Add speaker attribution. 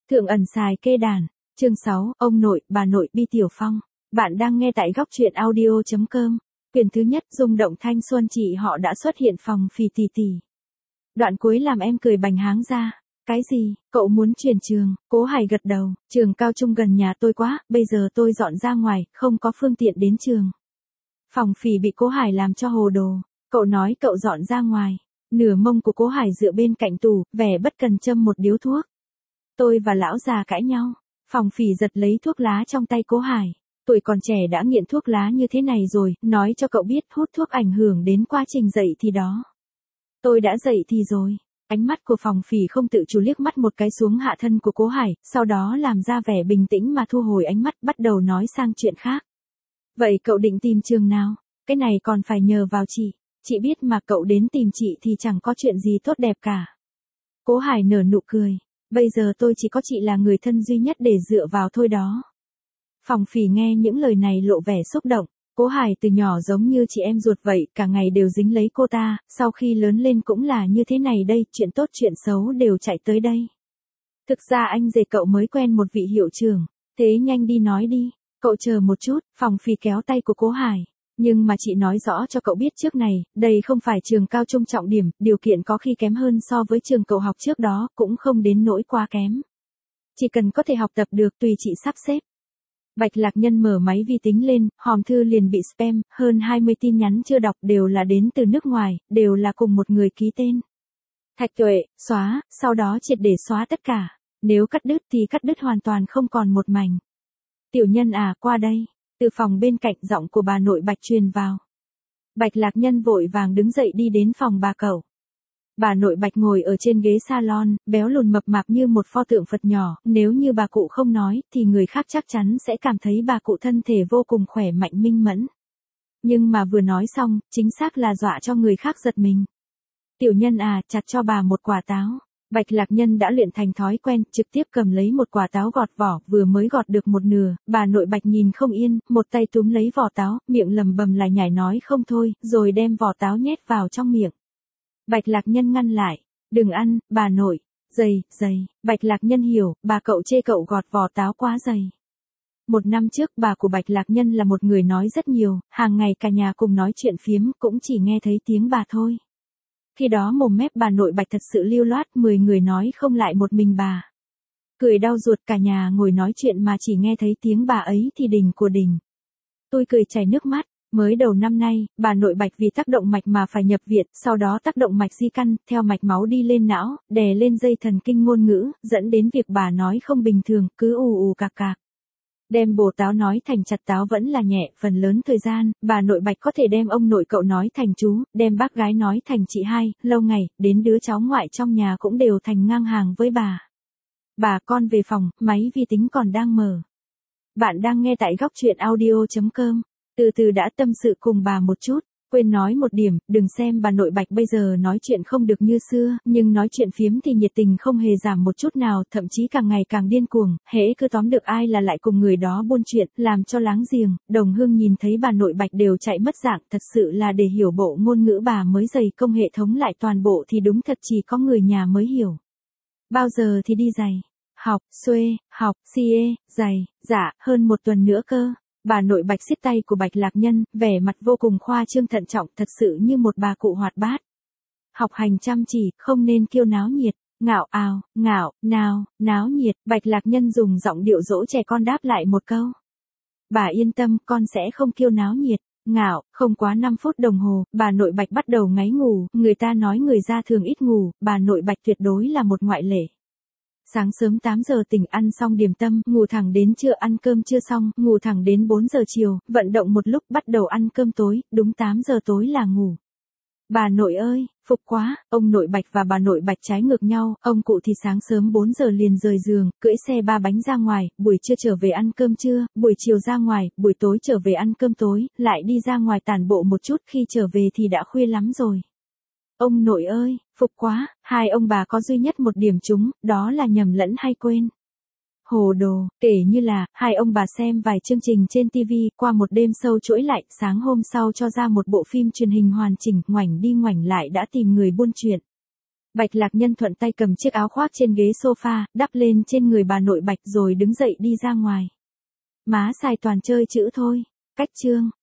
Speaker 1: Thượng ẩn xài kê đàn, chương 6, ông nội, bà nội Bi Tiểu Phong. Bạn đang nghe tại góc truyện audio.com. Quyển thứ nhất, rung động thanh xuân chị họ đã xuất hiện phòng Phì Tì Tì. Đoạn cuối làm em cười bành háng ra. Cái gì, cậu muốn chuyển trường? Cố Hải gật đầu, trường cao trung gần nhà tôi quá, bây giờ tôi dọn ra ngoài, không có phương tiện đến trường. Phòng Phì bị Cố Hải làm cho hồ đồ. Cậu nói cậu dọn ra ngoài. Nửa mông của Cố Hải dựa bên cạnh tủ, vẻ bất cần châm một điếu thuốc. Tôi và lão già cãi nhau. Phòng Phì giật lấy thuốc lá trong tay Cố Hải. Tuổi còn trẻ đã nghiện thuốc lá như thế này rồi, nói cho cậu biết hút thuốc ảnh hưởng đến quá trình dậy thì đó. Tôi đã dậy thì rồi. Ánh mắt của Phòng Phì không tự chủ liếc mắt một cái xuống hạ thân của Cố Hải, sau đó làm ra vẻ bình tĩnh mà thu hồi ánh mắt, bắt đầu nói sang chuyện khác. Vậy cậu định tìm trường nào? Cái này còn phải nhờ vào chị. Chị biết mà, cậu đến tìm chị thì chẳng có chuyện gì tốt đẹp cả. Cố Hải nở nụ cười. Bây giờ tôi chỉ có chị là người thân duy nhất để dựa vào thôi đó. Phòng Phì nghe những lời này lộ vẻ xúc động. Cố Hải từ nhỏ giống như chị em ruột vậy, cả ngày đều dính lấy cô ta, sau khi lớn lên cũng là như thế này đây, chuyện tốt chuyện xấu đều chạy tới đây. Thực ra anh rể cậu mới quen một vị hiệu trưởng, thế nhanh đi nói đi, cậu chờ một chút. Phòng Phì kéo tay của Cố Hải. Nhưng mà chị nói rõ cho cậu biết trước này, đây không phải trường cao trung trọng điểm, điều kiện có khi kém hơn so với trường cậu học trước đó, cũng không đến nỗi quá kém. Chỉ cần có thể học tập được tùy chị sắp xếp. Bạch Lạc Nhân mở máy vi tính lên, hòm thư liền bị spam, hơn 20 tin nhắn chưa đọc đều là đến từ nước ngoài, đều là cùng một người ký tên. Thạch Tuệ, xóa, sau đó triệt để xóa tất cả. Nếu cắt đứt thì cắt đứt hoàn toàn không còn một mảnh. Tiểu Nhân à, qua đây. Từ phòng bên cạnh giọng của bà nội Bạch truyền vào. Bạch Lạc Nhân vội vàng đứng dậy đi đến phòng bà cậu. Bà nội Bạch ngồi ở trên ghế salon, béo lùn mập mạp như một pho tượng Phật nhỏ, nếu như bà cụ không nói, thì người khác chắc chắn sẽ cảm thấy bà cụ thân thể vô cùng khỏe mạnh minh mẫn. Nhưng mà vừa nói xong, chính xác là dọa cho người khác giật mình. Tiểu Nhân à, chặt cho bà một quả táo. Bạch Lạc Nhân đã luyện thành thói quen, trực tiếp cầm lấy một quả táo gọt vỏ, vừa mới gọt được một nửa, bà nội Bạch nhìn không yên, một tay túm lấy vỏ táo, miệng lầm bầm lại nhải nói không thôi, rồi đem vỏ táo nhét vào trong miệng. Bạch Lạc Nhân ngăn lại, đừng ăn, bà nội, dày. Bạch Lạc Nhân hiểu, bà cậu chê cậu gọt vỏ táo quá dày. Một năm trước bà của Bạch Lạc Nhân là một người nói rất nhiều, hàng ngày cả nhà cùng nói chuyện phiếm, cũng chỉ nghe thấy tiếng bà thôi. Khi đó mồm mép bà nội Bạch thật sự lưu loát, 10 người nói không lại một mình bà. Cười đau ruột, cả nhà ngồi nói chuyện mà chỉ nghe thấy tiếng bà ấy thì đỉnh của đỉnh. Tôi cười chảy nước mắt. Mới đầu năm nay, bà nội Bạch vì tác động mạch mà phải nhập viện, sau đó tác động mạch di căn, theo mạch máu đi lên não, đè lên dây thần kinh ngôn ngữ, dẫn đến việc bà nói không bình thường, cứ ù cạc cạc. Đem bồ táo nói thành chặt táo vẫn là nhẹ, phần lớn thời gian, bà nội Bạch có thể đem ông nội cậu nói thành chú, đem bác gái nói thành chị hai, lâu ngày, đến đứa cháu ngoại trong nhà cũng đều thành ngang hàng với bà. Bà con về phòng, máy vi tính còn đang mở. Bạn đang nghe tại góc truyện audio.com. Từ từ đã tâm sự cùng bà một chút, quên nói một điểm, đừng xem bà nội Bạch bây giờ nói chuyện không được như xưa, nhưng nói chuyện phiếm thì nhiệt tình không hề giảm một chút nào, thậm chí càng ngày càng điên cuồng, hễ cứ tóm được ai là lại cùng người đó buôn chuyện, làm cho láng giềng, đồng hương nhìn thấy bà nội Bạch đều chạy mất dạng, thật sự là để hiểu bộ ngôn ngữ bà mới dày công hệ thống lại toàn bộ thì đúng thật chỉ có người nhà mới hiểu. Bao giờ thì đi giày? Học, xuê, học, xie, giày, dạ, hơn một tuần nữa cơ. Bà nội Bạch siết tay của Bạch Lạc Nhân, vẻ mặt vô cùng khoa trương thận trọng, thật sự như một bà cụ hoạt bát. Học hành chăm chỉ, không nên kiêu náo nhiệt, ngạo ào, ngạo, nào, náo nhiệt, Bạch Lạc Nhân dùng giọng điệu dỗ trẻ con đáp lại một câu. Bà yên tâm, con sẽ không kiêu náo nhiệt, ngạo, không quá 5 phút đồng hồ, bà nội Bạch bắt đầu ngáy ngủ, người ta nói người da thường ít ngủ, bà nội Bạch tuyệt đối là một ngoại lệ. Sáng sớm 8 giờ tỉnh ăn xong điểm tâm, ngủ thẳng đến trưa ăn cơm chưa xong, ngủ thẳng đến 4 giờ chiều, vận động một lúc bắt đầu ăn cơm tối, đúng 8 giờ tối là ngủ. Bà nội ơi, phục quá, ông nội Bạch và bà nội Bạch trái ngược nhau, ông cụ thì sáng sớm 4 giờ liền rời giường, cưỡi xe 3 bánh ra ngoài, buổi trưa trở về ăn cơm trưa, buổi chiều ra ngoài, buổi tối trở về ăn cơm tối, lại đi ra ngoài tản bộ một chút, khi trở về thì đã khuya lắm rồi. Ông nội ơi, phục quá, hai ông bà có duy nhất một điểm chung, đó là nhầm lẫn hay quên. Hồ đồ, kể như là, hai ông bà xem vài chương trình trên TV, qua một đêm sâu trỗi lại, sáng hôm sau cho ra một bộ phim truyền hình hoàn chỉnh, ngoảnh đi ngoảnh lại đã tìm người buôn chuyện. Bạch Lạc Nhân thuận tay cầm chiếc áo khoác trên ghế sofa, đắp lên trên người bà nội Bạch rồi đứng dậy đi ra ngoài. Má xài toàn chơi chữ thôi. Cách chương.